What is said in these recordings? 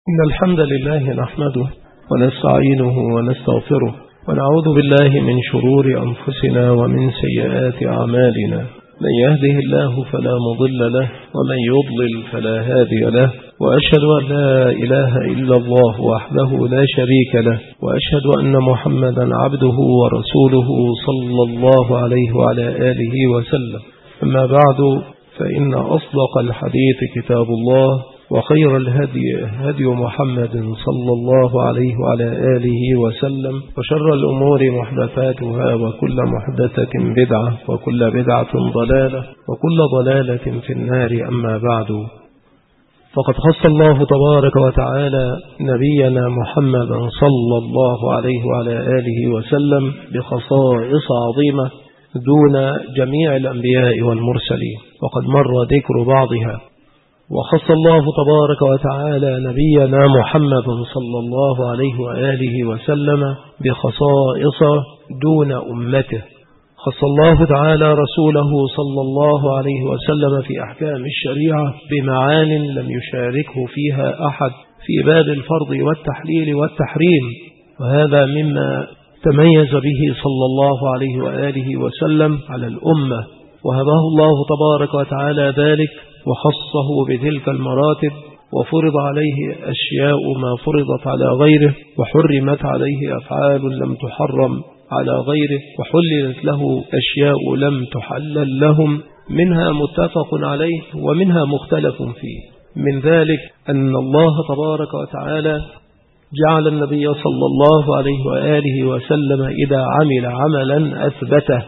إن الحمد لله نحمده ونستعينه ونستغفره ونعوذ بالله من شرور أنفسنا ومن سيئات أعمالنا. من يهده الله فلا مضل له ومن يضلل فلا هادي له، وأشهد أن لا إله إلا الله وحده لا شريك له، وأشهد أن محمدا عبده ورسوله صلى الله عليه وعلى آله وسلم. أما بعد، فإن أصدق الحديث كتاب الله، وخير الهدي هدي محمد صلى الله عليه وعلى آله وسلم، وشر الأمور محدثاتها، وكل محدثة بدعة، وكل بدعة ضلالة، وكل ضلالة في النار. أما بعد، فقد خص الله تبارك وتعالى نبينا محمدا صلى الله عليه وعلى آله وسلم بخصائص عظيمة دون جميع الأنبياء والمرسلين، وقد مر ذكر بعضها. وخص الله تبارك وتعالى نبينا محمد صلى الله عليه وآله وسلم بخصائص دون أمته. خص الله تعالى رسوله صلى الله عليه وسلم في أحكام الشريعة بمعان لم يشاركه فيها أحد في باب الفرض والتحليل والتحريم، وهذا مما تميز به صلى الله عليه وآله وسلم على الأمة، وهبه الله تبارك وتعالى ذلك وخصه بتلك المراتب، وفرض عليه أشياء ما فرضت على غيره، وحرمت عليه أفعال لم تحرم على غيره، وحللت له أشياء لم تحلل لهم، منها متفق عليه ومنها مختلف فيه. من ذلك أن الله تبارك وتعالى جعل النبي صلى الله عليه وآله وسلم إذا عمل عملا أثبته،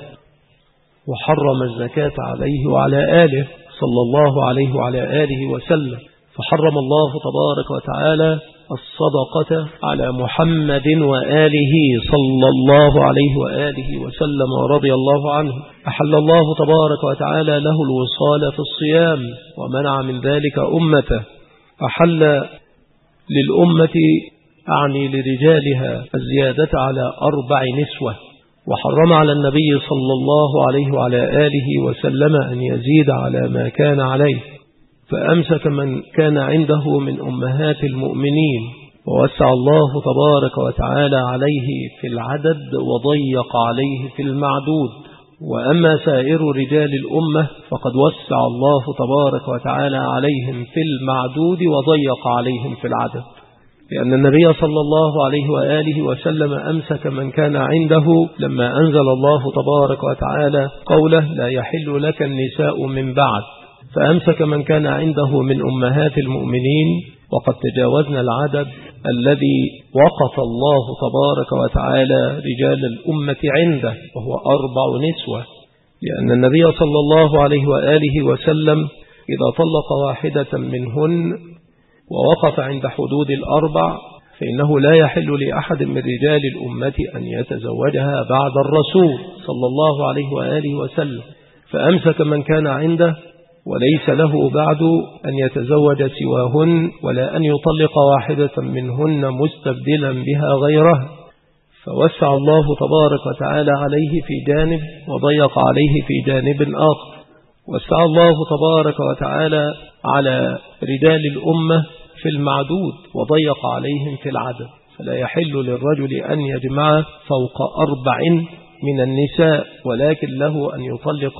وحرم الزكاة عليه وعلى آله صلى الله عليه وعلى آله وسلم، فحرم الله تبارك وتعالى الصدقة على محمد وآله صلى الله عليه وآله وسلم ورضي الله عنه. أحل الله تبارك وتعالى له الوصال في الصيام ومنع من ذلك أمته. أحل للأمة أعني لرجالها الزيادة على 4 نسوة، وحرم على النبي صلى الله عليه وعلى آله وسلم أن يزيد على ما كان عليه، فأمسك من كان عنده من أمهات المؤمنين، ووسع الله تبارك وتعالى عليه في العدد وضيق عليه في المعدود. وأما سائر رجال الأمة فقد وسع الله تبارك وتعالى عليهم في المعدود وضيق عليهم في العدد، لأن النبي صلى الله عليه وآله وسلم أمسك من كان عنده لما أنزل الله تبارك وتعالى قوله لا يحل لك النساء من بعد، فأمسك من كان عنده من أمهات المؤمنين، وقد تجاوزنا العدد الذي وقف الله تبارك وتعالى رجال الأمة عنده، وهو 4 نسوة، لأن النبي صلى الله عليه وآله وسلم إذا طلق واحدة منهن ووقف عند حدود 4 فإنه لا يحل لأحد من رجال الأمة أن يتزوجها بعد الرسول صلى الله عليه وآله وسلم، فأمسك من كان عنده وليس له بعد أن يتزوج سواهن، ولا أن يطلق واحدة منهن مستبدلا بها غيرها، فوسع الله تبارك وتعالى عليه في جانب وضيق عليه في جانب آخر. وسع الله تبارك وتعالى على رجال الأمة في المعدود وضيق عليهم في العدد، فلا يحل للرجل أن يجمع فوق 4 من النساء، ولكن له أن يطلق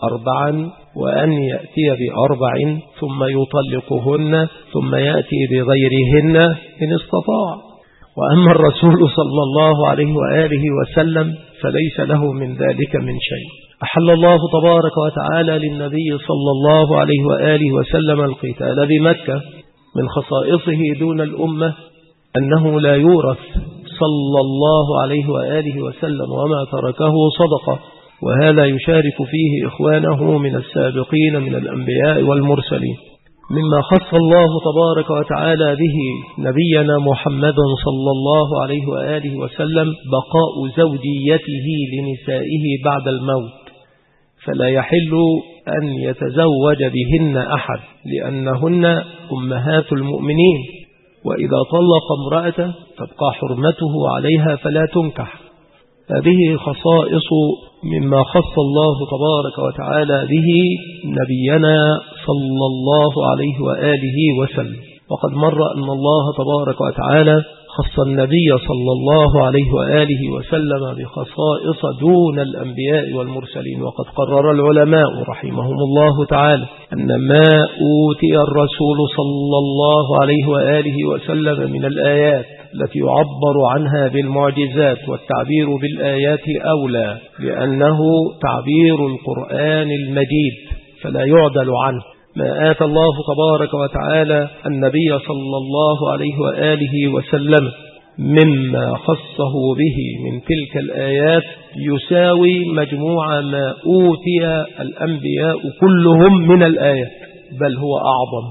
4 وأن يأتي ب4 ثم يطلقهن ثم يأتي بغيرهن إن استطاع. وأما الرسول صلى الله عليه وآله وسلم فليس له من ذلك من شيء. أحل الله تبارك وتعالى للنبي صلى الله عليه وآله وسلم القتال بمكة. من خصائصه دون الأمة أنه لا يورث صلى الله عليه وآله وسلم، وما تركه صدقة، وهذا يشارك فيه إخوانه من السابقين من الأنبياء والمرسلين. مما خص الله تبارك وتعالى به نبينا محمد صلى الله عليه وآله وسلم بقاء زوجيته لنسائه بعد الموت، فلا يحل أن يتزوج بهن أحد لأنهن أمهات المؤمنين، وإذا طلق امرأة تبقى حرمته عليها فلا تنكح. هذه خصائص مما خص الله تبارك وتعالى به نبينا صلى الله عليه وآله وسلم. وقد مر أن الله تبارك وتعالى خص النبي صلى الله عليه وآله وسلم بخصائص دون الأنبياء والمرسلين. وقد قرر العلماء رحمهم الله تعالى أن ما أوتي الرسول صلى الله عليه وآله وسلم من الآيات التي يعبر عنها بالمعجزات والتعبير بالآيات أولى، لأنه تعبير القرآن المجيد فلا يعدل عنه. ما آتى الله تبارك وتعالى النبي صلى الله عليه وآله وسلم مما خصه به من تلك الآيات يساوي مجموع ما أوتي الأنبياء كلهم من الآيات، بل هو أعظم.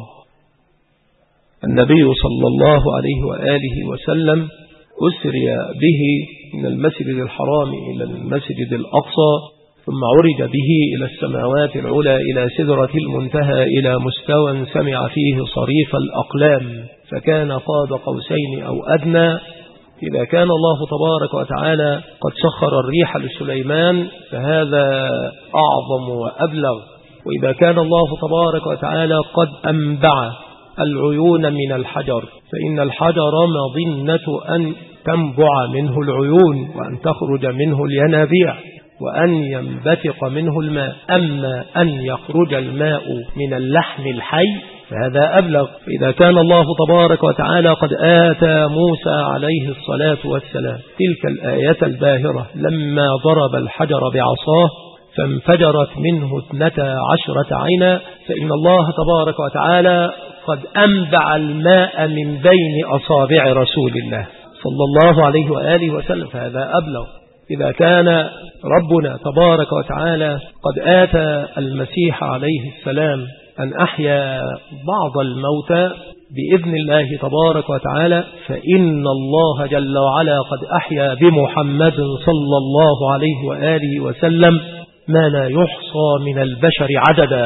النبي صلى الله عليه وآله وسلم أسري به من المسجد الحرام إلى المسجد الأقصى، ثم عرج به إلى السماوات العلى إلى سدرة المنتهى إلى مستوى سمع فيه صريف الأقلام، فكان قاب قوسين أو أدنى. إذا كان الله تبارك وتعالى قد سخر الريح لسليمان فهذا أعظم وأبلغ. وإذا كان الله تبارك وتعالى قد أنبع العيون من الحجر، فإن الحجر مظنة أن تنبع منه العيون وأن تخرج منه الينابيع وأن ينبثق منه الماء. أما أن يخرج الماء من اللحم الحي فهذا أبلغ. إذا كان الله تبارك وتعالى قد آتى موسى عليه الصلاة والسلام تلك الآية الباهرة لما ضرب الحجر بعصاه فانفجرت منه 12 عينا، فإن الله تبارك وتعالى قد أنبع الماء من بين أصابع رسول الله صلى الله عليه وآله وسلم، فهذا أبلغ. إذا كان ربنا تبارك وتعالى قد آتى المسيح عليه السلام أن أحيا بعض الموتى بإذن الله تبارك وتعالى، فإن الله جل وعلا قد أحيا بمحمد صلى الله عليه وآله وسلم ما لا يحصى من البشر عددا.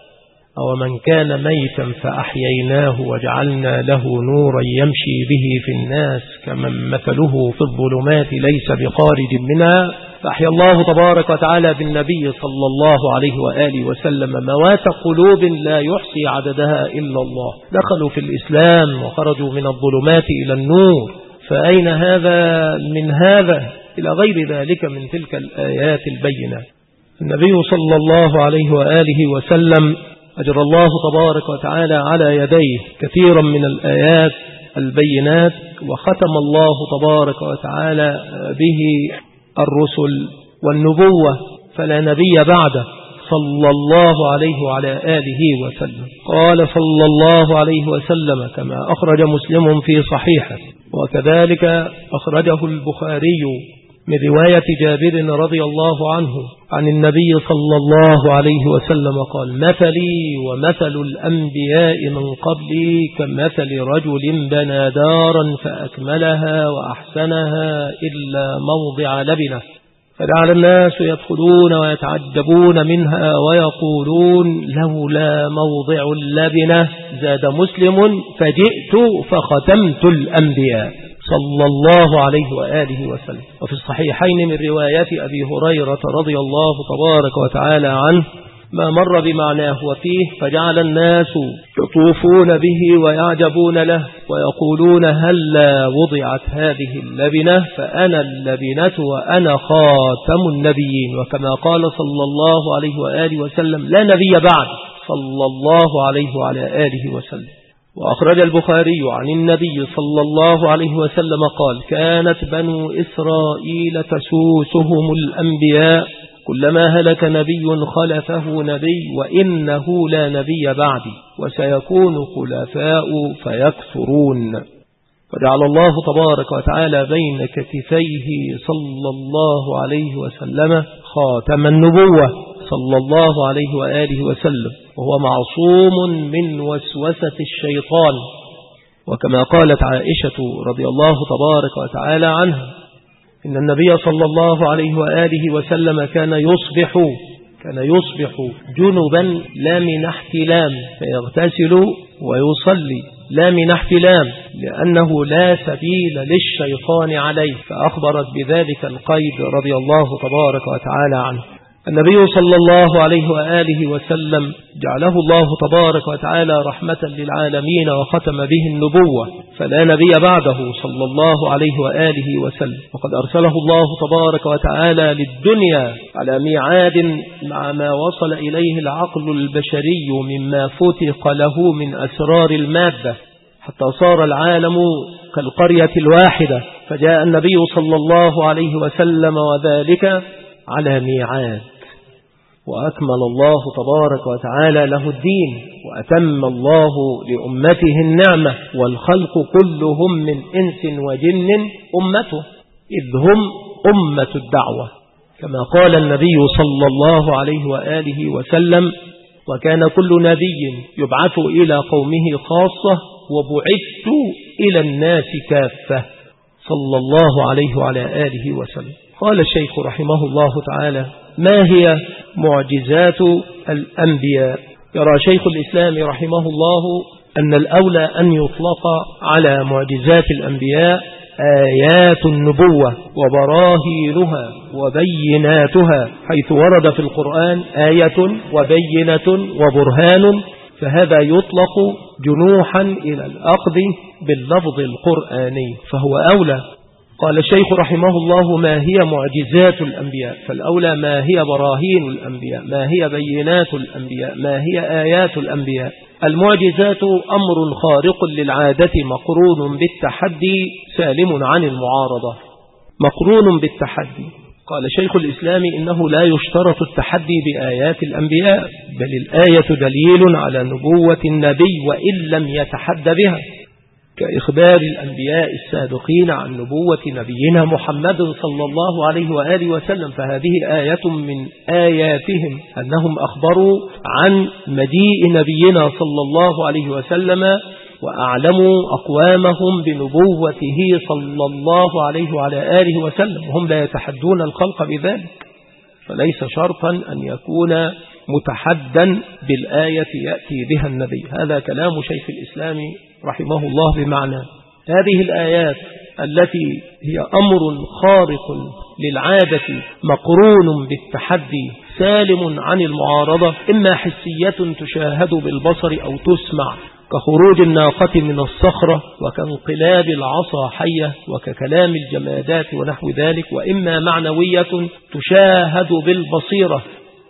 أو من كان ميتا فأحييناه وجعلنا له نورا يمشي به في الناس كمن مثله في الظلمات ليس بخارج منها، فأحيا الله تبارك وتعالى بالنبي صلى الله عليه وآله وسلم موات قلوب لا يحصي عددها إلا الله، دخلوا في الإسلام وخرجوا من الظلمات إلى النور. فأين هذا من هذا إلى غير ذلك من تلك الآيات البينة؟ النبي صلى الله عليه وآله وسلم أجر الله تبارك وتعالى على يديه كثيرا من الآيات البينات، وختم الله تبارك وتعالى به الرسل والنبوة، فلا نبي بعده صلى الله عليه وعلى آله وسلم. قال صلى الله عليه وسلم كما أخرج مسلم في صحيحه، وكذلك أخرجه البخاري من رواية جابر رضي الله عنه عن النبي صلى الله عليه وسلم قال: مثلي ومثل الأنبياء من قبلي كمثل رجل بنى دارا فأكملها وأحسنها إلا موضع لبنة، فجعل الناس يدخلون ويتعجبون منها ويقولون لولا موضع اللبنة. زاد مسلم: فجئت فختمت الأنبياء صلى الله عليه وآله وسلم. وفي الصحيحين من روايات أبي هريرة رضي الله تبارك وتعالى عنه ما مر بمعناه وفيه: فجعل الناس يطوفون به ويعجبون له ويقولون هلا وضعت هذه اللبنة، فأنا اللبنة وأنا خاتم النبيين. وكما قال صلى الله عليه وآله وسلم: لا نبي بعد صلى الله عليه وعلى آله وسلم. وأخرج البخاري عن النبي صلى الله عليه وسلم قال: كانت بنو إسرائيل تسوسهم الأنبياء، كلما هلك نبي خلفه نبي، وإنه لا نبي بعدي، وسيكون خلفاء فيكثرون. وجعل الله تبارك وتعالى بين كتفيه صلى الله عليه وسلم خاتم النبوة صلى الله عليه وآله وسلم، وهو معصوم من وسوسة الشيطان. وكما قالت عائشة رضي الله تبارك وتعالى عنها إن النبي صلى الله عليه وآله وسلم كان يصبح جنبا لا من احتلام، فيغتسل ويصلي لا من احتلام، لأنه لا سبيل للشيطان عليه، فأخبرت بذلك القيد رضي الله تبارك وتعالى عنه. النبي صلى الله عليه وآله وسلم جعله الله تبارك وتعالى رحمة للعالمين وختم به النبوة، فلا نبي بعده صلى الله عليه وآله وسلم، وقد أرسله الله تبارك وتعالى للدنيا على ميعاد مع ما وصل إليه العقل البشري مما فتق له من أسرار المادة، حتى صار العالم كالقرية الواحدة، فجاء النبي صلى الله عليه وسلم وذلك على ميعاد، وأكمل الله تبارك وتعالى له الدين، وأتم الله لأمته النعمة، والخلق كلهم من إنس وجن أمته، إذ هم أمة الدعوة، كما قال النبي صلى الله عليه وآله وسلم: وكان كل نبي يبعث إلى قومه خاصة وبعثت إلى الناس كافة، صلى الله عليه وعلى آله وسلم. قال الشيخ رحمه الله تعالى: ما هي معجزات الأنبياء؟ يرى شيخ الإسلام رحمه الله أن الأولى أن يطلق على معجزات الأنبياء آيات النبوة وبراهينها وبيناتها، حيث ورد في القرآن آية وبينة وبرهان، فهذا يطلق جنوحا إلى الأخذ باللفظ القرآني فهو أولى. قال الشيخ رحمه الله: ما هي معجزات الأنبياء؟ فالأولى ما هي براهين الأنبياء، ما هي بينات الأنبياء، ما هي آيات الأنبياء. المعجزات أمر خارق للعادة مقرون بالتحدي سالم عن المعارضة. مقرون بالتحدي. قال شيخ الإسلام: إنه لا يشترط التحدي بآيات الأنبياء، بل الآية دليل على نبوة النبي وإن لم يتحد بها، كإخبار الأنبياء السابقين عن نبوة نبينا محمد صلى الله عليه وآله وسلم، فهذه آية من آياتهم أنهم أخبروا عن مجيء نبينا صلى الله عليه وسلم، وأعلموا أقوامهم بنبوته صلى الله عليه وعلى آله وسلم، وهم لا يتحدون الخلق بذلك، فليس شرطا أن يكون متحدا بالآية يأتي بها النبي. هذا كلام شيخ الإسلام رحمه الله بمعنى هذه الآيات التي هي أمر خارق للعادة مقرون بالتحدي سالم عن المعارضة، إما حسية تشاهد بالبصر أو تسمع كخروج الناقة من الصخرة وكانقلاب العصا حية وككلام الجمادات ونحو ذلك، وإما معنوية تشاهد بالبصيرة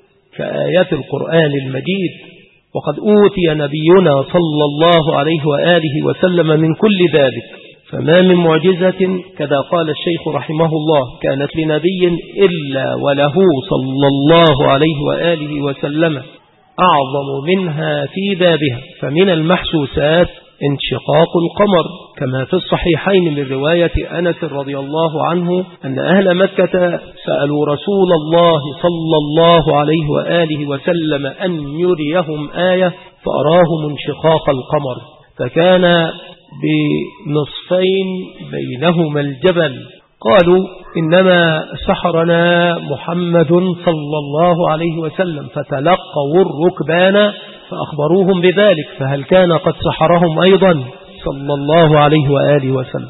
كآيات القرآن المجيد. وقد أوتي نبينا صلى الله عليه وآله وسلم من كل ذلك، فما من معجزة كذا قال الشيخ رحمه الله كانت لنبي إلا وله صلى الله عليه وآله وسلم أعظم منها في بابها. فمن المحسوسات انشقاق القمر، كما في الصحيحين من رواية أنس رضي الله عنه أن أهل مكة سألوا رسول الله صلى الله عليه وآله وسلم أن يريهم آية، فأراهم انشقاق القمر، فكان بنصفين بينهما الجبل. قالوا: إنما سحرنا محمد صلى الله عليه وسلم، فتلقوا الركبان فأخبروهم بذلك، فهل كان قد سحرهم أيضا صلى الله عليه وآله وسلم؟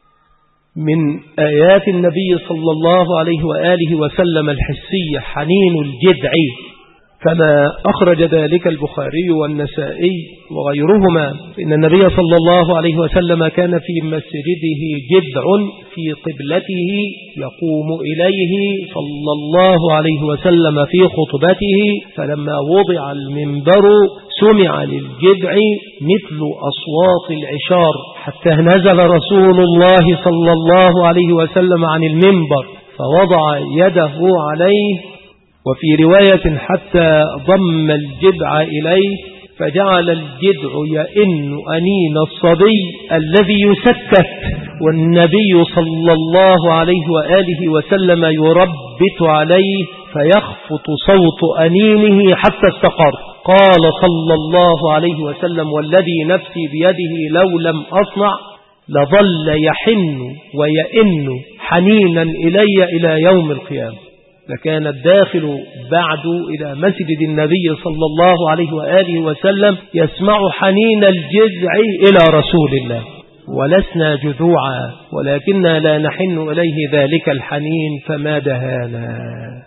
من آيات النبي صلى الله عليه وآله وسلم الحسية حنين الجذع، كما أخرج ذلك البخاري والنسائي وغيرهما، إن النبي صلى الله عليه وسلم كان في مسجده جذع في قبلته يقوم إليه صلى الله عليه وسلم في خطبته، فلما وضع المنبر سمع للجذع مثل أصوات العشار، حتى نزل رسول الله صلى الله عليه وسلم عن المنبر فوضع يده عليه، وفي رواية حتى ضم الجذع إليه، فجعل الجذع يئن أنين الصبي الذي يسكت، والنبي صلى الله عليه وآله وسلم يربت عليه فيخفت صوت أنينه حتى استقر. قال صلى الله عليه وسلم: والذي نفسي بيده لو لم أصنع لظل يحن ويئن حنينا إلي إلى يوم القيامة. لكان الداخل بعد إلى مسجد النبي صلى الله عليه وآله وسلم يسمع حنين الجذع إلى رسول الله، ولسنا جذوعا ولكننا لا نحن إليه ذلك الحنين، فما دهانا.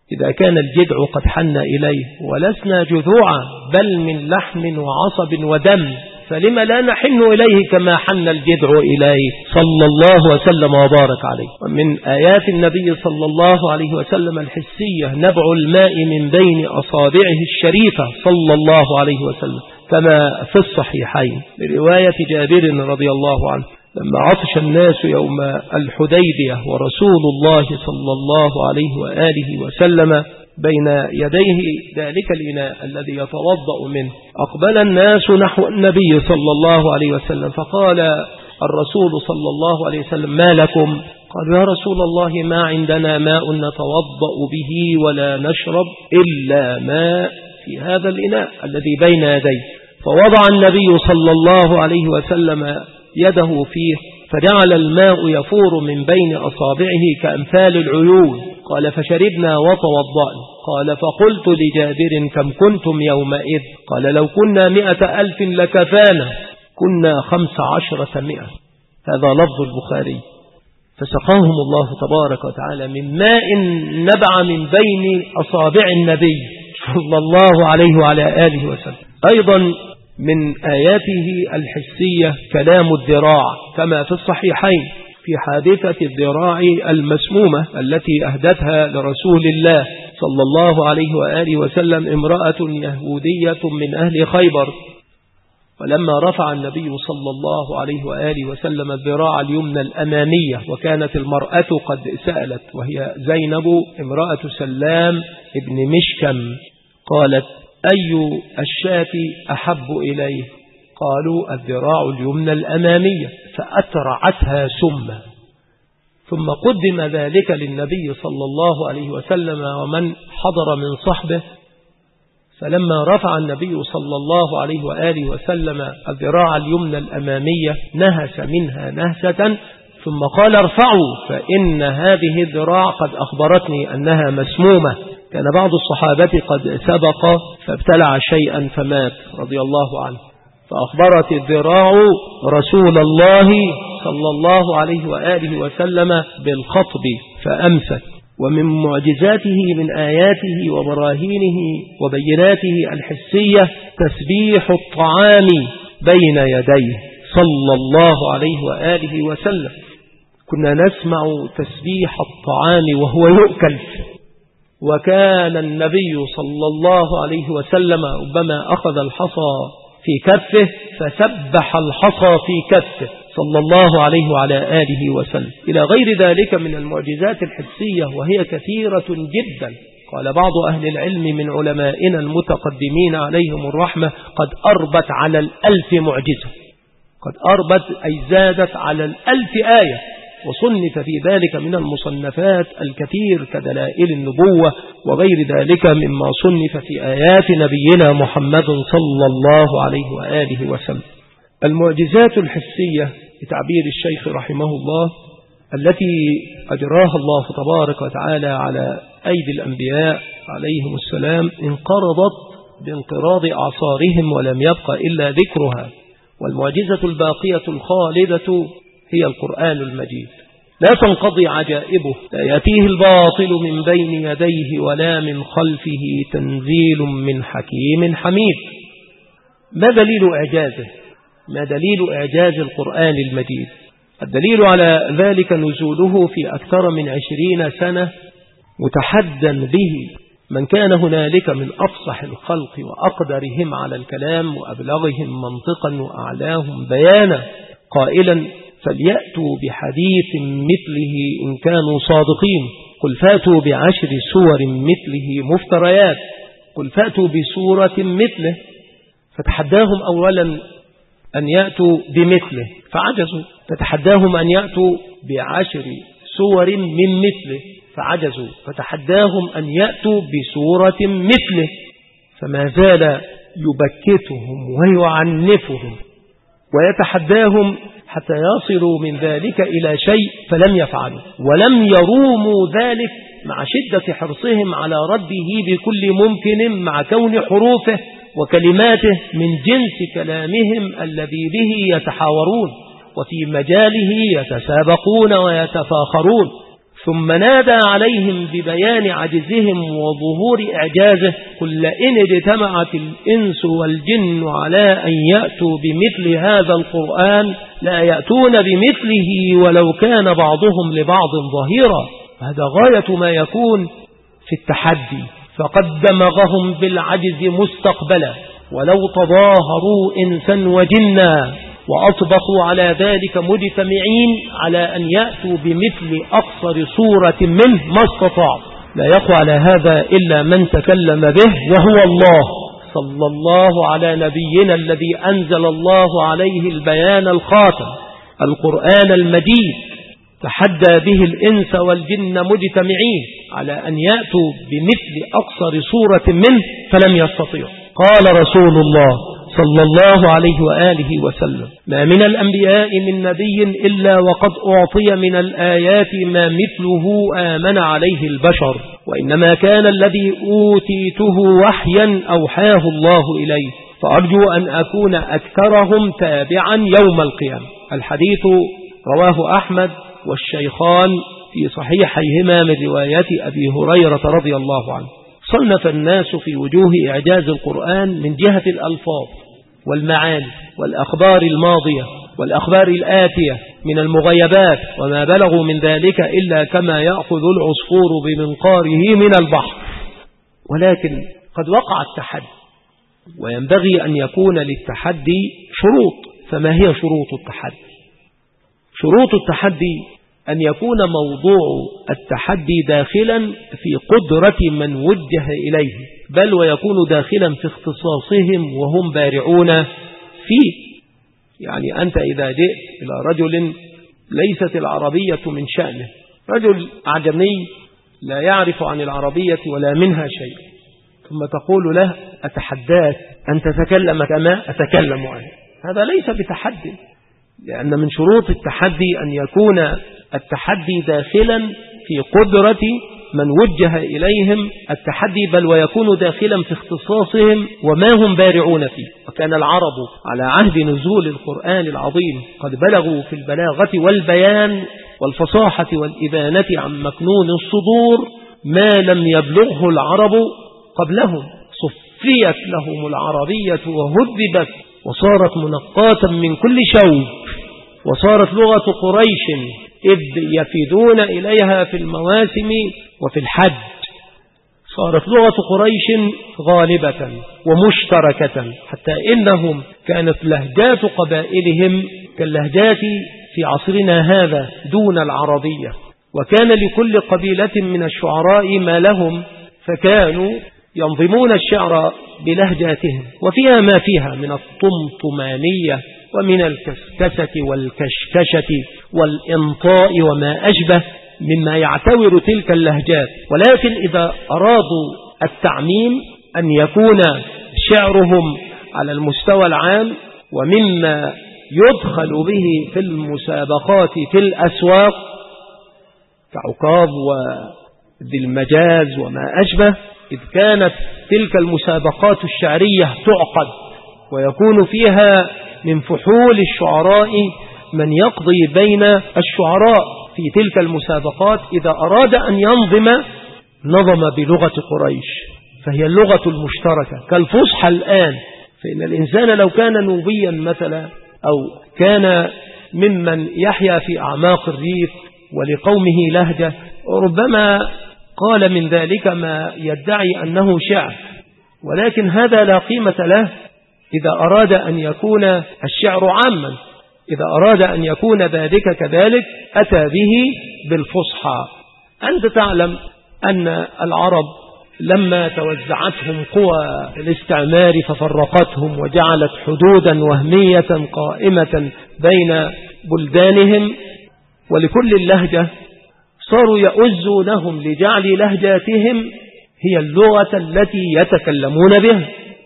إذا كان الجذع قد حن إليه ولسنا جذوعا بل من لحم وعصب ودم، فلما لا نحن إليه كما حن الجذع إليه صلى الله وسلم وبارك عليه. ومن آيات النبي صلى الله عليه وسلم الحسية نبع الماء من بين أصابعه الشريفة صلى الله عليه وسلم، كما في الصحيحين برواية جابر رضي الله عنه لما عطش الناس يوم الحديبية ورسول الله صلى الله عليه وآله وسلم بين يديه ذلك الإناء الذي يتوضأ منه، أقبل الناس نحو النبي صلى الله عليه وسلم، فقال الرسول صلى الله عليه وسلم: ما لكم؟ قالوا: يا رسول الله ما عندنا ماء نتوضأ به ولا نشرب إلا ماء في هذا الإناء الذي بين يديه. فوضع النبي صلى الله عليه وسلم يده فيه فجعل الماء يفور من بين أصابعه كأمثال العيون. قال: فشربنا وتوضأنا. قال: فقلت لجابر: كم كنتم يومئذ؟ قال: لو كنا 100,000 لكفانا، كنا 15,000. هذا لفظ البخاري. فسقاهم الله تبارك وتعالى من ماء نبع من بين أصابع النبي صلى الله عليه وعلى آله وسلم. أيضا من آياته الحسية كلام الذراع كما في الصحيحين في حادثة الذراع المسمومة التي أهدتها لرسول الله صلى الله عليه وآله وسلم امرأة يهودية من أهل خيبر. ولما رفع النبي صلى الله عليه وآله وسلم الذراع اليمنى الأمامية وكانت المرأة قد سألت وهي زينب امرأة سلام ابن مشكم، قالت: أي الشاة أحب إليه؟ قالوا: الذراع اليمنى الأمامية، فأترعتها سمة. ثم قدم ذلك للنبي صلى الله عليه وسلم ومن حضر من صحبه، فلما رفع النبي صلى الله عليه وآله وسلم الذراع اليمنى الأمامية نهس منها نهسة ثم قال: ارفعوا فإن هذه الذراع قد أخبرتني أنها مسمومة. كان بعض الصحابة قد سبق فابتلع شيئا فمات رضي الله عنه، فأخبرت الذراع رسول الله صلى الله عليه وآله وسلم بالخطب فأمست. ومن معجزاته من آياته وبراهينه وبيناته الحسية تسبيح الطعام بين يديه صلى الله عليه وآله وسلم. كنا نسمع تسبيح الطعام وهو يؤكل، وكان النبي صلى الله عليه وسلم ربما أخذ الحصى في كفه فسبح الحصى في كفه صلى الله عليه وعلى آله وسلم، إلى غير ذلك من المعجزات الحسية وهي كثيرة جدا. قال بعض أهل العلم من علمائنا المتقدمين عليهم الرحمة: قد أربت على 1000 معجزة، قد أربت أي زادت على 1000 آية، وصنف في ذلك من المصنفات الكثير كدلائل النبوة وغير ذلك مما صنف في آيات نبينا محمد صلى الله عليه وآله وسلم. المعجزات الحسية بتعبير الشيخ رحمه الله التي أجراها الله تبارك وتعالى على أيدي الأنبياء عليهم السلام انقرضت بانقراض أعصارهم ولم يبق إلا ذكرها. والمعجزة الباقية الخالدة هي القرآن المجيد، لا تنقضي عجائبه، لا يأتيه الباطل من بين يديه ولا من خلفه، تنزيل من حكيم حميد. ما دليل إعجازه؟ ما دليل إعجاز القرآن المجيد؟ الدليل على ذلك نزوله في أكثر من 20 سنة متحدى به من كان هنالك من أفصح الخلق وأقدرهم على الكلام وأبلغهم منطقا وأعلاهم بيانا، قائلا: فليأتوا بحديث مثله إن كانوا صادقين، قل فاتوا ب10 سور مثله مفتريات، قل فاتوا بسورة مثله. فتحداهم أولا أن يأتوا بمثله فعجزوا، فتحداهم أن يأتوا ب10 سور من مثله فعجزوا، فتحداهم أن يأتوا بسورة مثله، فما زال يبكتهم ويعنفهم ويتحداهم حتى يصلوا من ذلك إلى شيء فلم يفعلوا، ولم يروموا ذلك مع شدة حرصهم على رده بكل ممكن، مع كون حروفه وكلماته من جنس كلامهم الذي به يتحاورون وفي مجاله يتسابقون ويتفاخرون. ثم نادى عليهم ببيان عجزهم وظهور إعجازه: قل لئن اجتمعت الإنس والجن على أن يأتوا بمثل هذا القرآن لا يأتون بمثله ولو كان بعضهم لبعض ظهيرا. هذا غاية ما يكون في التحدي، فقد دمغهم بالعجز مستقبلا، ولو تظاهروا إنسا وجنا وأطبقوا على ذلك مجتمعين على أن يأتوا بمثل أقصر صورة منه ما استطاعوا. لا يقوى على هذا إلا من تكلم به وهو الله. صلى الله على نبينا الذي أنزل الله عليه البيان الخاتم القرآن المجيد، تحدى به الإنس والجن مجتمعين على أن يأتوا بمثل أقصر صورة منه فلم يستطيعوا. قال رسول الله صلى الله عليه وآله وسلم: ما من الأنبياء من نبي إلا وقد أعطي من الآيات ما مثله آمن عليه البشر، وإنما كان الذي أوتيته وحيا أوحاه الله إليه، فأرجو أن أكون أكثرهم تابعا يوم القيامة. الحديث رواه أحمد والشيخان في صحيحيهما من رواية أبي هريرة رضي الله عنه. صنف الناس في وجوه إعجاز القرآن من جهة الألفاظ والمعاني والأخبار الماضية والأخبار الآتية من المغيبات وما بلغوا من ذلك إلا كما يأخذ العصفور بمنقاره من البحر. ولكن قد وقع التحدي، وينبغي أن يكون للتحدي شروط. فما هي شروط التحدي؟ شروط التحدي أن يكون موضوع التحدي داخلا في قدرة من وجه إليه، بل ويكون داخلا في اختصاصهم وهم بارعون فيه. يعني أنت إذا جئت إلى رجل ليست العربية من شأنه، رجل أعجمي لا يعرف عن العربية ولا منها شيء، ثم تقول له: أتحداك أن تتكلم كما أتكلم أنا، هذا ليس بتحدي، لأن من شروط التحدي أن يكون التحدي داخلا في قدرة من وجه إليهم التحدي، بل ويكون داخلا في اختصاصهم وما هم بارعون فيه. وكان العرب على عهد نزول القرآن العظيم قد بلغوا في البلاغة والبيان والفصاحة والإبانة عن مكنون الصدور ما لم يبلغه العرب قبلهم. صفيت لهم العربية وهذبت وصارت منقاة من كل شوب، وصارت لغة قريش إذ يفيدون إليها في المواسم وفي الحج، صارت لغة قريش غالبة ومشتركة، حتى إنهم كانت لهجات قبائلهم كاللهجات في عصرنا هذا دون العربية. وكان لكل قبيلة من الشعراء ما لهم، فكانوا ينظمون الشعر بلهجاتهم، وفيها ما فيها من الطمطمانية ومن الكسكسة والكشكشة والإنطاء وما أشبه مما يعتبر تلك اللهجات. ولكن إذا أرادوا التعميم أن يكون شعرهم على المستوى العام ومما يدخل به في المسابقات في الأسواق كعكاظ وذي المجاز وما أشبه، إذ كانت تلك المسابقات الشعرية تعقد ويكون فيها من فحول الشعراء من يقضي بين الشعراء في تلك المسابقات، إذا أراد أن ينظم نظم بلغة قريش، فهي اللغة المشتركة كالفصحى الآن. فإن الإنسان لو كان نوبيا مثلا أو كان ممن يحيا في أعماق الريف ولقومه لهجة، ربما قال من ذلك ما يدعي أنه شعر، ولكن هذا لا قيمة له إذا أراد أن يكون الشعر عاما. إذا أراد أن يكون ذلك كذلك أتى به بالفصحى. أنت تعلم أن العرب لما توزعتهم قوى الاستعمار ففرقتهم وجعلت حدودا وهمية قائمة بين بلدانهم، ولكل اللهجة صاروا يؤزونهم لجعل لهجاتهم هي اللغة التي يتكلمون بها.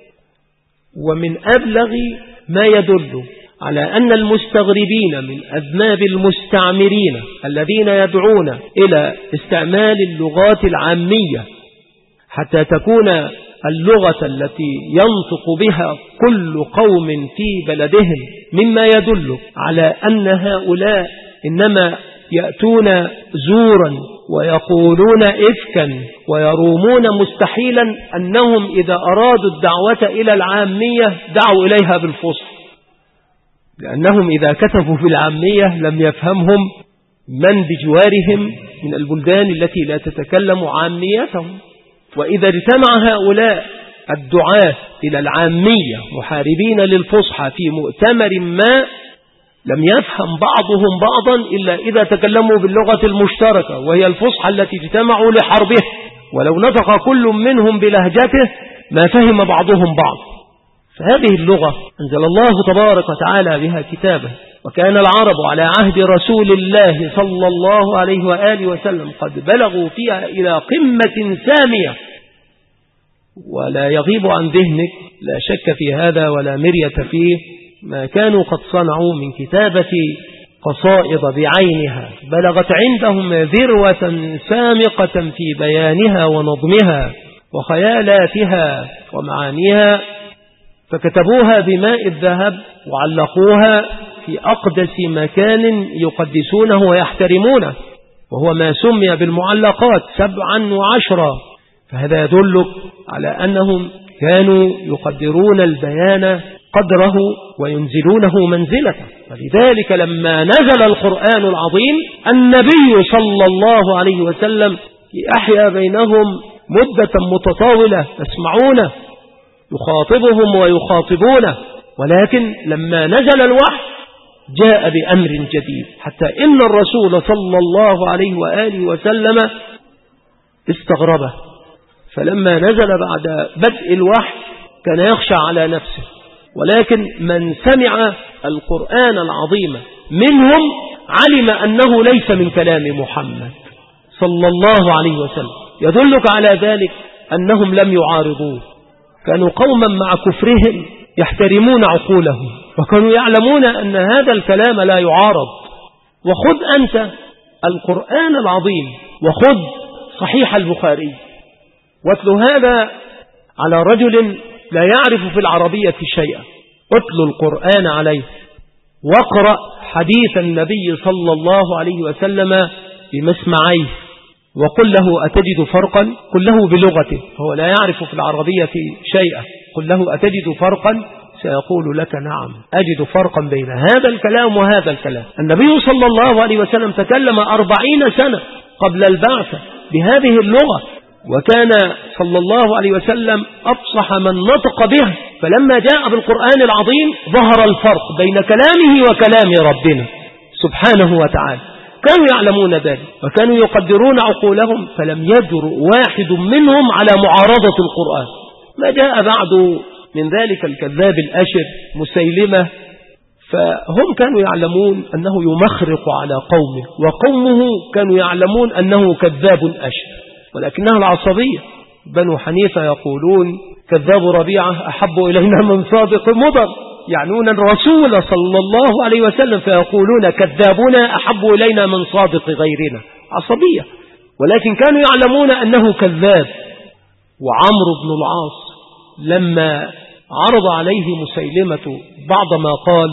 ومن أبلغ ما يدل على أن المستغربين من أذناب المستعمرين الذين يدعون إلى استعمال اللغات العامية حتى تكون اللغة التي ينطق بها كل قوم في بلدهم، مما يدل على أن هؤلاء إنما يأتون زورا ويقولون إفكا ويرومون مستحيلا أنهم إذا أرادوا الدعوة إلى العامية دعوا إليها بالفصح، لأنهم إذا كتبوا في العامية لم يفهمهم من بجوارهم من البلدان التي لا تتكلم عاميتهم. وإذا اجتمع هؤلاء الدعاة إلى العامية محاربين للفصحى في مؤتمر ما لم يفهم بعضهم بعضا إلا إذا تكلموا باللغة المشتركة وهي الفصحى التي اجتمعوا لحربه، ولو نطق كل منهم بلهجته ما فهم بعضهم بعض. فهذه اللغة أنزل الله تبارك وتعالى بها كتابه، وكان العرب على عهد رسول الله صلى الله عليه وآله وسلم قد بلغوا فيها إلى قمة سامية، ولا يغيب عن ذهنك لا شك في هذا ولا مرية فيه ما كانوا قد صنعوا من كتابة قصائد بعينها بلغت عندهم ذروة سامقة في بيانها ونظمها وخيالاتها ومعانيها، فكتبوها بماء الذهب وعلقوها في أقدس مكان يقدسونه ويحترمونه، وهو ما سمي بالمعلقات 7 و10. فهذا يدل على أنهم كانوا يقدرون البيان قدره وينزلونه منزلته. ولذلك لما نزل القرآن العظيم النبي صلى الله عليه وسلم أحيا بينهم مدة متطاولة يسمعونه يخاطبهم ويخاطبونه، ولكن لما نزل الوحي جاء بأمر جديد، حتى إن الرسول صلى الله عليه وآله وسلم استغربه، فلما نزل بعد بدء الوحي كان يخشى على نفسه، ولكن من سمع القرآن العظيم منهم علم أنه ليس من كلام محمد صلى الله عليه وسلم. يدلك على ذلك أنهم لم يعارضوه، كانوا قوما مع كفرهم يحترمون عقولهم، وكانوا يعلمون أن هذا الكلام لا يعارض. وخذ أنت القرآن العظيم وخذ صحيح البخاري واتل هذا على رجل لا يعرف في العربية شيئا، اتل القرآن عليه واقرأ حديث النبي صلى الله عليه وسلم بمسمعيه وقل له أتجد فرقا، قل له بلغته، هو لا يعرف في العربية شيئا، قل له أتجد فرقا سيقول لك نعم أجد فرقا بين هذا الكلام وهذا الكلام. النبي صلى الله عليه وسلم تكلم 40 سنة قبل البعثة بهذه اللغة، وكان صلى الله عليه وسلم أفصح من نطق به، فلما جاء بالقرآن العظيم ظهر الفرق بين كلامه وكلام ربنا سبحانه وتعالى. كانوا يعلمون ذلك وكانوا يقدرون عقولهم، فلم يجرؤ واحد منهم على معارضة القرآن. ما جاء بعد من ذلك الكذاب الأشر مسيلمة، فهم كانوا يعلمون أنه يمخرق على قومه، وقومه كانوا يعلمون أنه كذاب أشر، ولكنها العصبية. بنو حنيفة يقولون كذاب ربيعة أحب إلينا من صادق مضر، يعنون الرسول صلى الله عليه وسلم، فيقولون كذابنا أحب إلينا من صادق غيرنا، عصبية. ولكن كانوا يعلمون أنه كذاب. وعمرو بن العاص لما عرض عليه مسيلمة بعض ما قال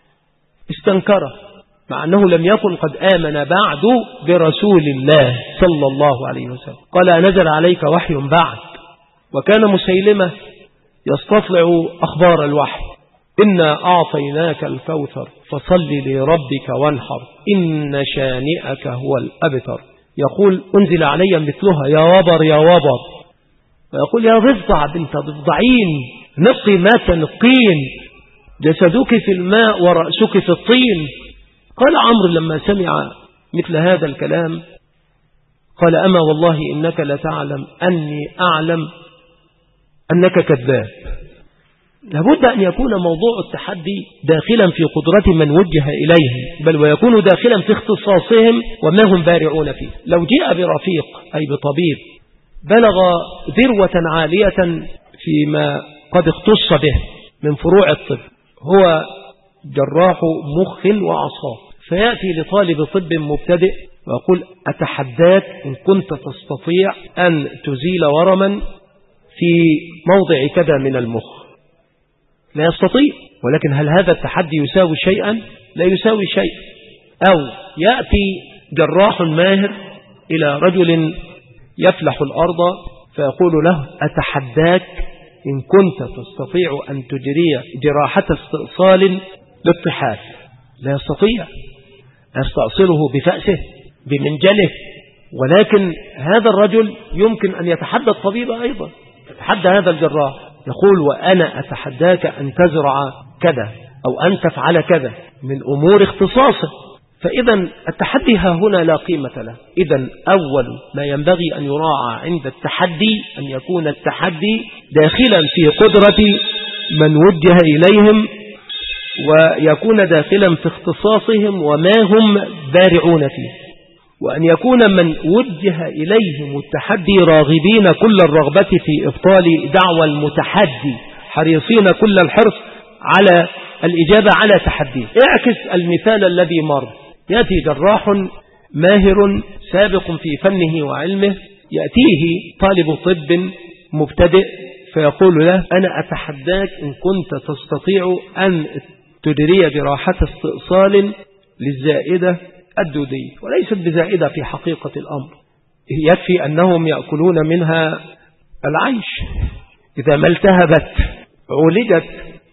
استنكره، مع أنه لم يكن قد آمن بعد برسول الله صلى الله عليه وسلم. قال نزل عليك وحي بعد. وكان مسيلمة يستطلع أخبار الوحي، إنا أعطيناك الكوثر فصل لربك وانحر إن شانئك هو الأبتر. يقول أنزل علي مثلها يا وبر يا وبر، ويقول يا ضفدع بنت ضفدعين نقي ما تنقين، جسدك في الماء ورأسك في الطين. قال عمرو لما سمع مثل هذا الكلام قال أما والله إنك لتعلم أني أعلم أنك كذاب. لابد أن يكون موضوع التحدي داخلا في قدرة من وجه إليهم، بل ويكون داخلا في اختصاصهم وما هم بارعون فيه. لو جاء برفيق أي بطبيب بلغ ذروة عالية فيما قد اختص به من فروع الطب، هو جراح مخ وأعصاب، فيأتي لطالب طب مبتدئ ويقول أتحداك إن كنت تستطيع أن تزيل ورما في موضع كذا من المخ. لا يستطيع، ولكن هل هذا التحدي يساوي شيئا؟ لا يساوي شيء. أو يأتي جراح ماهر إلى رجل يفلح الأرض فيقول له أتحداك إن كنت تستطيع أن تجري جراحة استئصال للطحال. لا يستطيع، يستأصله بفأسه بمنجله، ولكن هذا الرجل يمكن أن يتحدى الطبيب أيضا، يتحدى هذا الجراح، يقول وأنا أتحداك أن تزرع كذا أو أن تفعل كذا من أمور اختصاصه. فإذا التحدي ها هنا لا قيمة له. إذا أول ما ينبغي أن يراعى عند التحدي أن يكون التحدي داخلا في قدرة من وجه إليهم، ويكون داخلا في اختصاصهم وما هم بارعون فيه، وأن يكون من وجه إليهم التحدي راغبين كل الرغبة في إبطال دعوى المتحدي، حريصين كل الحرص على الإجابة على تحديه. اعكس المثال الذي مر، يأتي جراح ماهر سابق في فنه وعلمه، يأتيه طالب طب مبتدئ فيقول له أنا أتحداك إن كنت تستطيع أن تجري جراحة استئصال للزائدة الدودية، وليست بزائدة في حقيقة الأمر، يكفي أنهم يأكلون منها العيش، إذا ما التهبت عولجت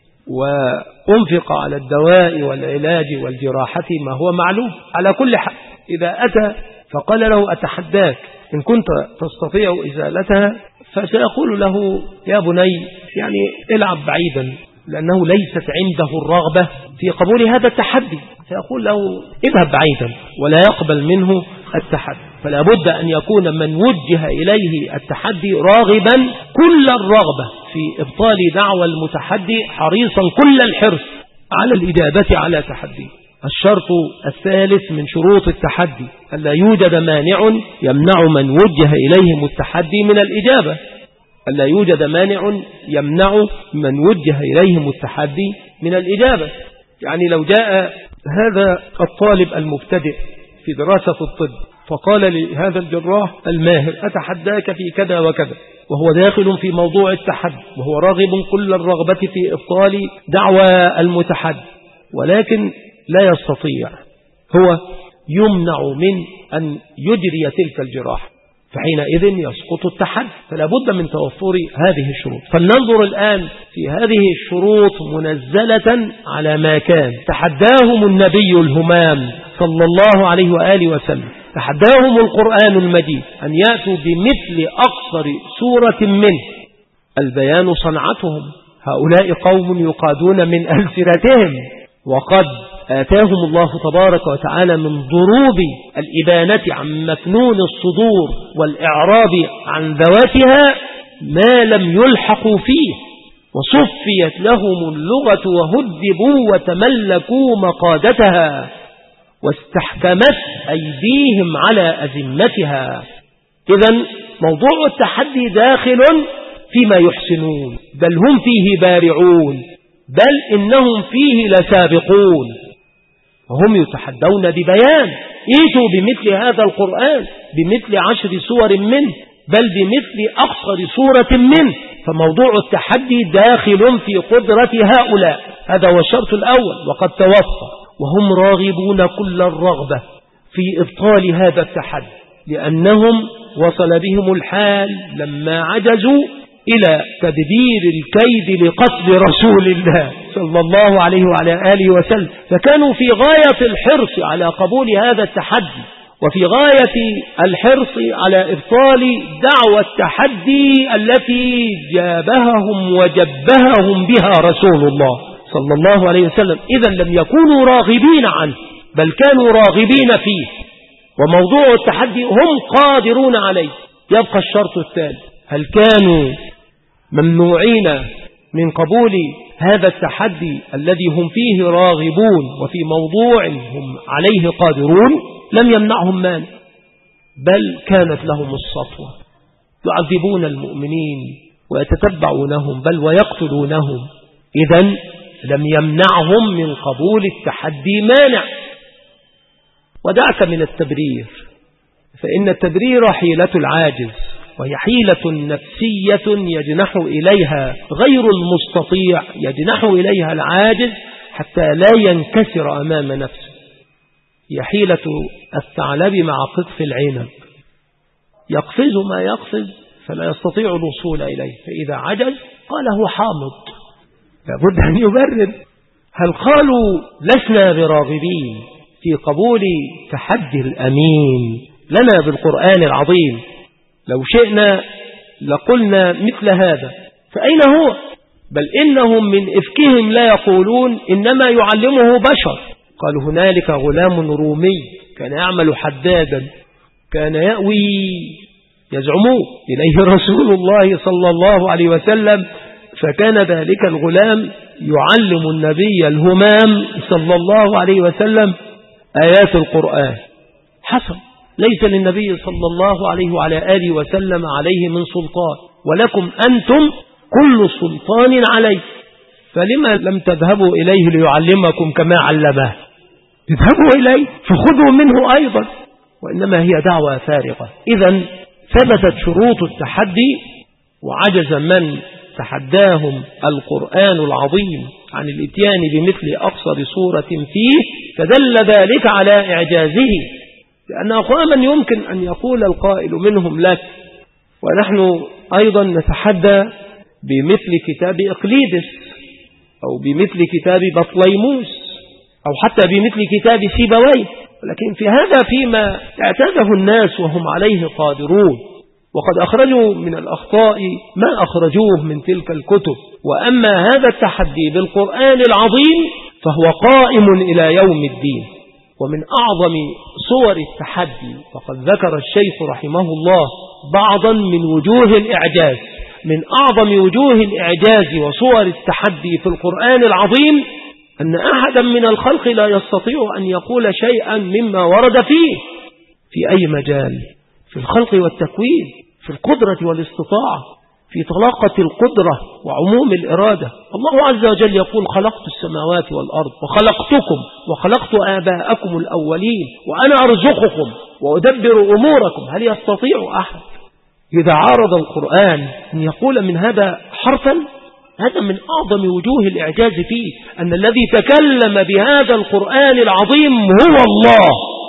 وأنفق على الدواء والعلاج والجراحة ما هو معلوم. على كل حال إذا أتى فقال له أتحداك إن كنت تستطيع إزالتها، فسيقول له يا بني يعني العب بعيدا، لأنه ليست عنده الرغبة في قبول هذا التحدي، فيقول له اذهب بعيدا ولا يقبل منه التحدي. فلا بد أن يكون من وجه إليه التحدي راغبا كل الرغبة في إبطال دعوى المتحدي، حريصا كل الحرص على الإجابة على تحديه. الشرط الثالث من شروط التحدي ألا يوجد مانع يمنع من وجه إليهم التحدي من الإجابة، ألا يوجد مانع يمنع من وجه إليهم التحدي من الإجابة. يعني لو جاء هذا الطالب المبتدئ في دراسة الطب فقال لهذا الجراح الماهر أتحداك في كذا وكذا، وهو داخل في موضوع التحدي وهو راغب كل الرغبة في إبطال دعوى المتحدي، ولكن لا يستطيع، هو يمنع من أن يجري تلك الجراحة، فحينئذ يسقط التحدي. فلا بد من توفر هذه الشروط. فلننظر الآن في هذه الشروط منزلة على ما كان تحداهم النبي الهمام صلى الله عليه وآله وسلم، تحداهم القرآن المجيد أن يأتوا بمثل أقصر سورة منه. البيان صنعتهم، هؤلاء قوم يقادون من ألسنتهم، وقد آتاهم الله تبارك وتعالى من ضروب الإبانة عن مكنون الصدور والإعراب عن ذواتها ما لم يلحقوا فيه، وصفيت لهم اللغة وهذبوا وتملكوا مقادتها، واستحكمت أيديهم على أزمتها. إذن موضوع التحدي داخل فيما يحسنون، بل هم فيه بارعون، بل إنهم فيه لسابقون، وهم يتحدون ببيان ايتوا بمثل هذا القرآن بمثل 10 سور منه، بل بمثل أقصر سورة منه. فموضوع التحدي داخل في قدرة هؤلاء، هذا هو الشرط الأول، وقد توفى وهم راغبون كل الرغبة في إبطال هذا التحدي، لأنهم وصل بهم الحال لما عجزوا إلى تدبير الكيد لقتل رسول الله صلى الله عليه وعلى آله وسلم، فكانوا في غاية الحرص على قبول هذا التحدي، وفي غاية الحرص على إبطال دعوى التحدي التي جابههم وجبههم بها رسول الله صلى الله عليه وسلم. إذن لم يكونوا راغبين عنه، بل كانوا راغبين فيه، وموضوع التحدي هم قادرون عليه. يبقى الشرط الثالث، هل كانوا ممنوعين من قبول هذا التحدي الذي هم فيه راغبون وفي موضوع هم عليه قادرون؟ لم يمنعهم مانع، بل كانت لهم السطوة، يعذبون المؤمنين ويتتبعونهم بل ويقتلونهم. إذن لم يمنعهم من قبول التحدي مانع. ودعك من التبرير، فإن التبرير حيلة العاجز، وهي حيلة نفسية يجنح إليها غير المستطيع، يجنح إليها العاجز حتى لا ينكسر أمام نفسه. هي حيلة الثعلب مع قطف العنب، يقفز ما يقفز فلا يستطيع الوصول إليه، فإذا عجز قال هو حامض، لابد أن يبرر. هل قالوا لسنا براغبين في قبول تحدي الأمين لنا بالقرآن العظيم، لو شئنا لقلنا مثل هذا، فأين هو؟ بل إنهم من إفكهم لا يقولون إنما يعلمه بشر. قالوا هنالك غلام رومي كان يعمل حدادا، كان يأوي يزعمون إليه رسول الله صلى الله عليه وسلم، فكان ذلك الغلام يعلم النبي الهمام صلى الله عليه وسلم آيات القرآن. حسن، ليس للنبي صلى الله عليه وعلى آله وسلم عليه من سلطان، ولكم أنتم كل سلطان عليه، فلما لم تذهبوا إليه ليعلمكم كما علمه؟ اذهبوا إليه فخذوا منه أيضا، وإنما هي دعوة فارغة. إذن ثبتت شروط التحدي، وعجز من تحداهم القرآن العظيم عن الاتيان بمثل أقصر سورة فيه، فدل ذلك على إعجازه، لأن أقواما يمكن أن يقول القائل منهم لك ونحن أيضا نتحدى بمثل كتاب إقليدس أو بمثل كتاب بطليموس أو حتى بمثل كتاب سيبويه، ولكن في هذا فيما اعتاده الناس وهم عليه قادرون، وقد أخرجوا من الأخطاء ما أخرجوه من تلك الكتب. وأما هذا التحدي بالقرآن العظيم فهو قائم إلى يوم الدين. ومن أعظم صور التحدي فقد ذكر الشيخ رحمه الله بعضا من وجوه الإعجاز، من أعظم وجوه الإعجاز وصور التحدي في القرآن العظيم أن أحدا من الخلق لا يستطيع أن يقول شيئا مما ورد فيه في أي مجال، في الخلق والتكوين، في القدرة والاستطاعة، في طلاقة القدرة وعموم الإرادة. الله عز وجل يقول خلقت السماوات والأرض وخلقتكم وخلقت آباءكم الأولين وأنا أرزقكم وأدبر أموركم. هل يستطيع أحد إذا عارض القرآن أن يقول من هذا حرفا؟ هذا من أعظم وجوه الإعجاز فيه، أن الذي تكلم بهذا القرآن العظيم هو الله،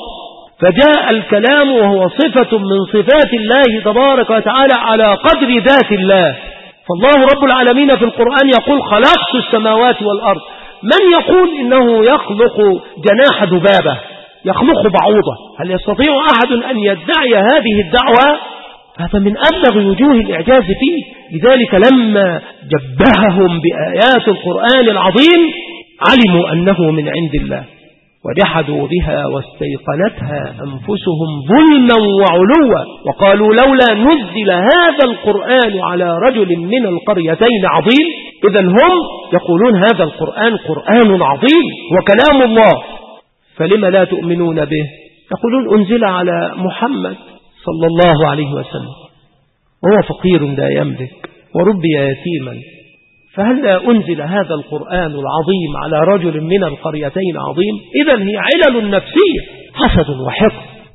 فجاء الكلام وهو صفة من صفات الله تبارك وتعالى على قدر ذات الله. فالله رب العالمين في القرآن يقول خلقت السماوات والأرض. من يقول إنه يخلق جناح ذبابة، يخلق بعوضة؟ هل يستطيع أحد أن يدعي هذه الدعوة؟ هذا من أبلغ وجوه الإعجاز فيه. لذلك لما جبههم بآيات القرآن العظيم علموا أنه من عند الله، وجحدوا بها واستيقنتها أنفسهم ظلما وعلوا، وقالوا لولا نزل هذا القرآن على رجل من القريتين عظيم. إذن هم يقولون هذا القرآن قرآن عظيم وكلام الله، فلما لا تؤمنون به؟ يقولون أنزل على محمد صلى الله عليه وسلم وهو فقير لا يملك وربي يتيما، فهل لا أنزل هذا القرآن العظيم على رجل من القريتين عظيم؟ إذن هي علل نفسية، حسد وحقد،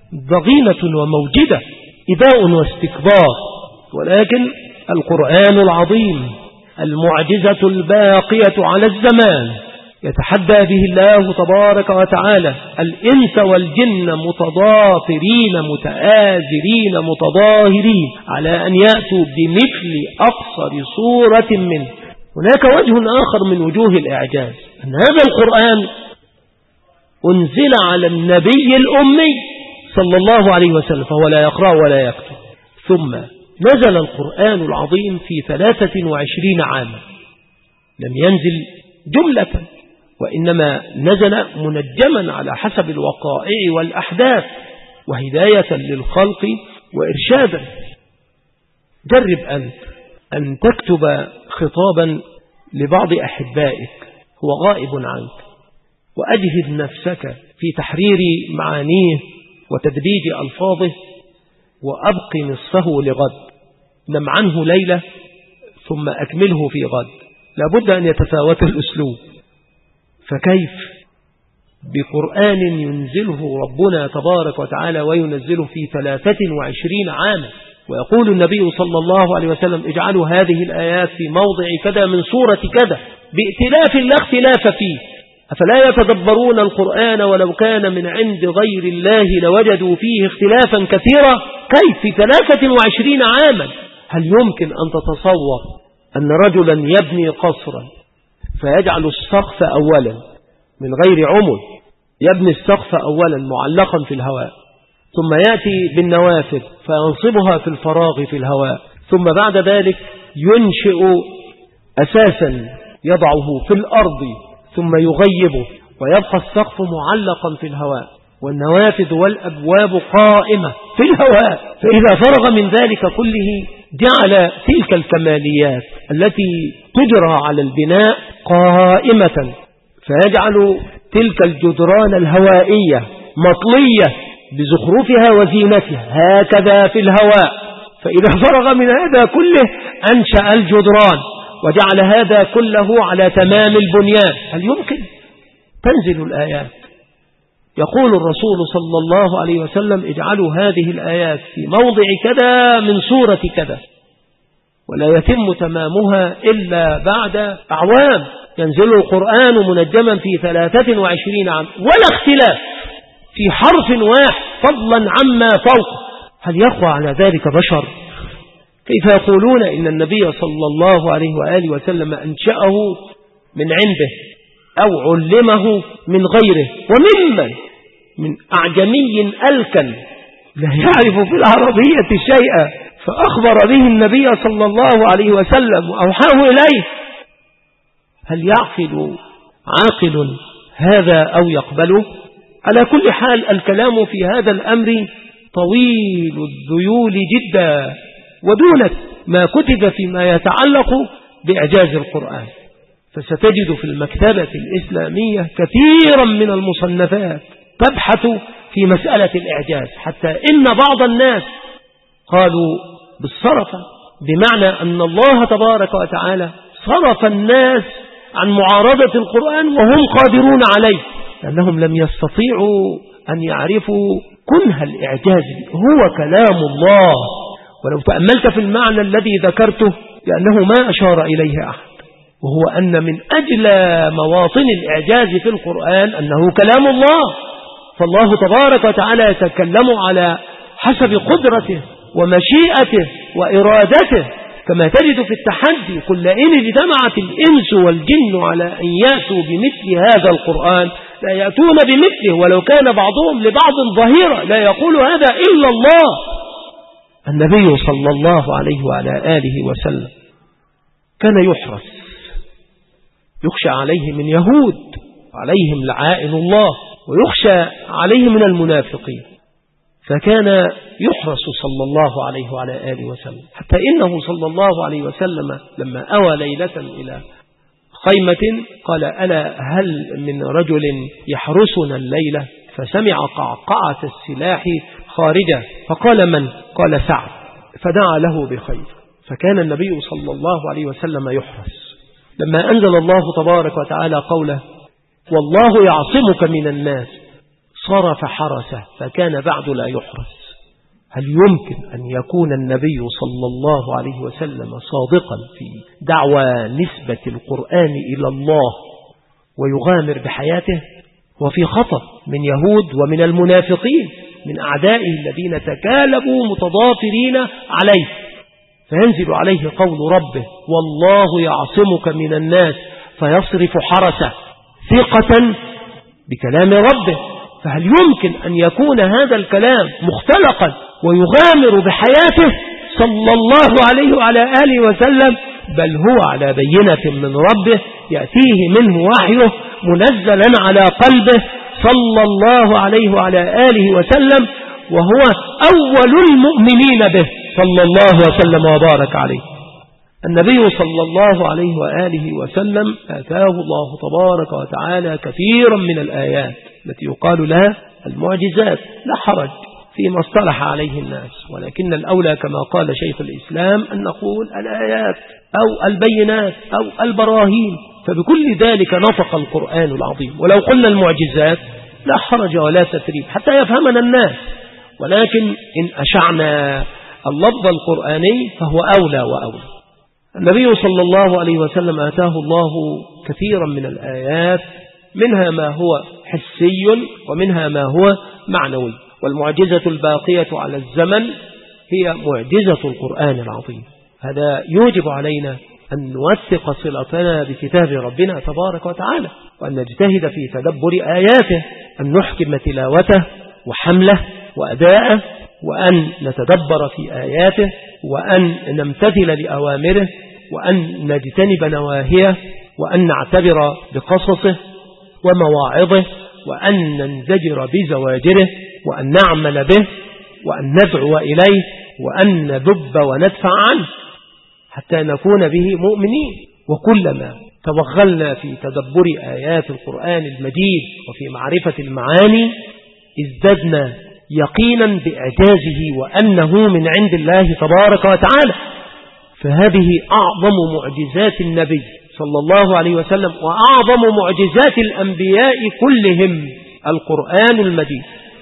ضغينة وموجدة، إباء واستكبار. ولكن القرآن العظيم المعجزة الباقية على الزمان يتحدى به الله تبارك وتعالى الإنس والجن متضافرين متآزرين متظاهرين على أن يأتوا بمثل أقصر سورة منه. هناك وجه آخر من وجوه الإعجاز، أن هذا القرآن أنزل على النبي الأمي صلى الله عليه وسلم فهو لا يقرأ ولا يكتب، ثم نزل القرآن العظيم في 23 عاما، لم ينزل جملة، وإنما نزل منجما على حسب الوقائع والأحداث وهداية للخلق وإرشادا. جرب أنت أن تكتب خطابا لبعض أحبائك هو غائب عنك، وأجهد نفسك في تحرير معانيه وتدريج ألفاظه، وأبق نصفه لغد، نم عنه ليلة ثم أكمله في غد. لابد أن يتفاوت الأسلوب، فكيف بقرآن ينزله ربنا تبارك وتعالى وينزله في 23 عاما، ويقول النبي صلى الله عليه وسلم اجعلوا هذه الآيات في موضع كذا من سورة كذا بائتلاف لا اختلاف فيه، أفلا يتدبرون القرآن ولو كان من عند غير الله لوجدوا فيه اختلافا كثيرا. كيف في 23 عاما؟ هل يمكن أن تتصور أن رجلا يبني قصرا فيجعل السقف أولا من غير عمد، يبني السقف أولا معلقا في الهواء، ثم يأتي بالنوافذ فينصبها في الفراغ في الهواء، ثم بعد ذلك ينشئ أساسا يضعه في الأرض ثم يغيبه ويبقى السقف معلقا في الهواء والنوافذ والأبواب قائمة في الهواء. فإذا فرغ من ذلك كله جعل تلك الكماليات التي تجرى على البناء قائمة، فيجعل تلك الجدران الهوائية مطلية بزخرفها وزينتها هكذا في الهواء. فإذا فرغ من هذا كله أنشأ الجدران وجعل هذا كله على تمام البنيان. هل يمكن؟ تنزل الآيات، يقول الرسول صلى الله عليه وسلم اجعلوا هذه الآيات في موضع كذا من سورة كذا، ولا يتم تمامها إلا بعد أعوام. ينزل القرآن منجما في 23 عام ولا اختلاف في حرف واحد فضلا عما فوق. هل يقوى على ذلك بشر؟ كيف يقولون إن النبي صلى الله عليه وآله وسلم أنشأه من عنده أو علمه من غيره، وممن من أعجمي ألكن لا يعرف في العربية شيئا فأخبر به النبي صلى الله عليه وسلم وأوحاه إليه؟ هل يعقل عاقل هذا أو يقبله؟ على كل حال الكلام في هذا الأمر طويل الذيول جدا، ودونك ما كتب فيما يتعلق بإعجاز القرآن. فستجد في المكتبة الإسلامية كثيرا من المصنفات تبحث في مسألة الإعجاز، حتى إن بعض الناس قالوا بالصرف، بمعنى أن الله تبارك وتعالى صرف الناس عن معارضة القرآن وهم قادرون عليه، لأنهم لم يستطيعوا أن يعرفوا كنه الإعجاز. هو كلام الله، ولو تأملت في المعنى الذي ذكرته لأنه ما أشار إليه أحد، وهو أن من أجل مواطن الإعجاز في القرآن أنه كلام الله، فالله تبارك وتعالى يتكلم على حسب قدرته ومشيئته وإرادته، كما تجد في التحدي قل لئن اجتمعت الإنس والجن على أن يأتوا بمثل هذا القرآن لا يأتون بمثله ولو كان بعضهم لبعض ظهيرا، لا يقول هذا إلا الله. النبي صلى الله عليه وعلى آله وسلم كان يحرس، يخشى عليه من يهود عليهم لعائن الله، ويخشى عليه من المنافقين، فكان يحرس صلى الله عليه وعلى آله وسلم، حتى إنه صلى الله عليه وسلم لما أوى ليلة إلى خيمة قال ألا هل من رجل يحرسنا الليلة؟ فسمع قعقعة السلاح خارجة فقال من؟ قال سعد، فدعا له بخير. فكان النبي صلى الله عليه وسلم يحرس. لما أنزل الله تبارك وتعالى قوله والله يعصمك من الناس صرف حرسه فكان بعد لا يحرس. هل يمكن أن يكون النبي صلى الله عليه وسلم صادقا في دعوى نسبة القرآن إلى الله ويغامر بحياته؟ وفي خطر من يهود ومن المنافقين من أعدائه الذين تكالبوا متضافرين عليه، فينزل عليه قول ربه والله يعصمك من الناس فيصرف حرسه ثقة بكلام ربه. فهل يمكن أن يكون هذا الكلام مختلقا ويغامر بحياته صلى الله عليه وعلى آله وسلم؟ بل هو على بينة من ربه يأتيه منه وحيه منزلا على قلبه صلى الله عليه وعلى آله وسلم، وهو أول المؤمنين به صلى الله وسلم وبارك عليه. النبي صلى الله عليه وآله وسلم آتاه الله تبارك وتعالى كثيرا من الآيات التي يقال لها المعجزات، لا حرج فيما اصطلح عليه الناس، ولكن الأولى كما قال شيخ الإسلام أن نقول الآيات أو البينات أو البراهين، فبكل ذلك نطق القرآن العظيم. ولو قلنا المعجزات لا حرج ولا تثريب حتى يفهمنا الناس، ولكن إن أشعنا اللفظ القرآني فهو أولى وأولى. النبي صلى الله عليه وسلم آتاه الله كثيرا من الآيات، منها ما هو حسي ومنها ما هو معنوي. والمعجزة الباقية على الزمن هي معجزة القرآن العظيم. هذا يوجب علينا أن نوثق صلتنا بكتاب ربنا تبارك وتعالى، وأن نجتهد في تدبر آياته، أن نحكم تلاوته وحمله وأداءه، وأن نتدبر في آياته، وأن نمتثل لأوامره، وأن نجتنب نواهيه، وأن نعتبر بقصصه ومواعظه، وأن ننزجر بزواجره، وأن نعمل به، وأن ندعو إليه، وأن نذب وندفع عنه حتى نكون به مؤمنين. وكلما توغلنا في تدبر آيات القرآن المجيد وفي معرفة المعاني ازددنا يقينا بإعجازه وأنه من عند الله تبارك وتعالى. فهذه أعظم معجزات النبي صلى الله عليه وسلم، وأعظم معجزات الأنبياء كلهم القرآن المجيد،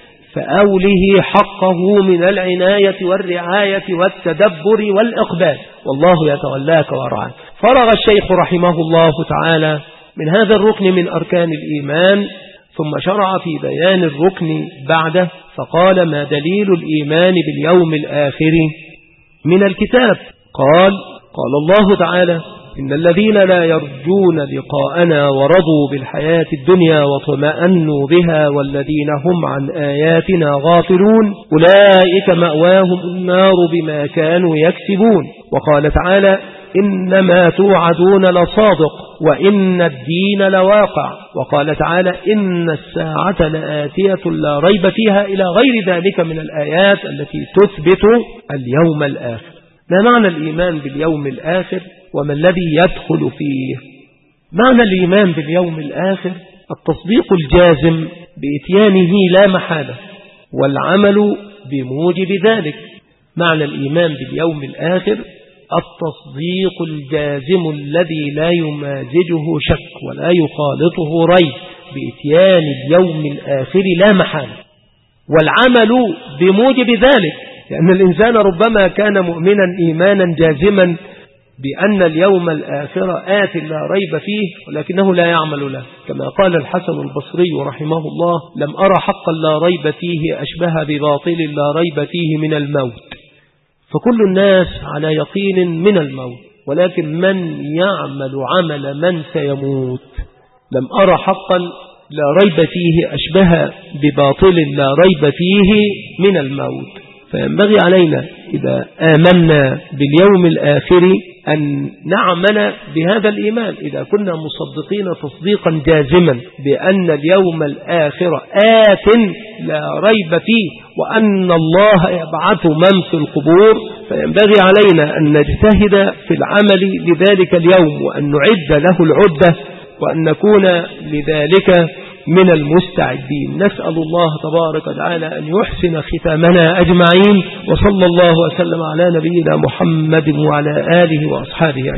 فأوله حقه من العناية والرعاية والتدبر والإقبال، والله يتولاك ويرعاك. فرغ الشيخ رحمه الله تعالى من هذا الركن من أركان الإيمان، ثم شرع في بيان الركن بعده، فقال: ما دليل الإيمان باليوم الآخر من الكتاب؟ قال الله تعالى: إن الذين لا يرجون لقاءنا ورضوا بالحياة الدنيا واطمأنوا بها والذين هم عن آياتنا غافلون أولئك مأواهم النار بما كانوا يكسبون. وقال تعالى: إنما توعدون لصادق وإن الدين لواقع. وقال تعالى: إن الساعة لآتية لا ريب فيها، إلى غير ذلك من الآيات التي تثبت اليوم الآخر. ما معنى الإيمان باليوم الآخر وما الذي يدخل فيه؟ معنى الإيمان باليوم الآخر التصديق الجازم بإتيانه لا محالة والعمل بموجب ذلك. معنى الإيمان باليوم الآخر التصديق الجازم الذي لا يمازجه شك ولا يخالطه ريب بإتيان اليوم الآخر لا محالة، والعمل بموجب ذلك، لأن الإنسان ربما كان مؤمنا إيمانا جازما بأن اليوم الآخر آت لا ريب فيه، ولكنه لا يعمل له، كما قال الحسن البصري رحمه الله: لم أرى حقا لا ريب فيه أشبه بباطل لا ريب فيه من الموت. فكل الناس على يقين من الموت، ولكن من يعمل عمل من سيموت. لم أرى حقا لا ريب فيه أشبه بباطل لا ريب فيه من الموت. فينبغي علينا إذا آمنا باليوم الآخر أن نعمل بهذا الإيمان، إذا كنا مصدقين تصديقا جازما بأن اليوم الآخر آت لا ريب فيه وأن الله يبعث من في القبور، فينبغي علينا أن نجتهد في العمل لذلك اليوم، وأن نعد له العدة، وأن نكون لذلك من المستعدين. نسأل الله تبارك وتعالى أن يحسن ختامنا أجمعين، وصلى الله وسلم على نبينا محمد وعلى آله وأصحابه.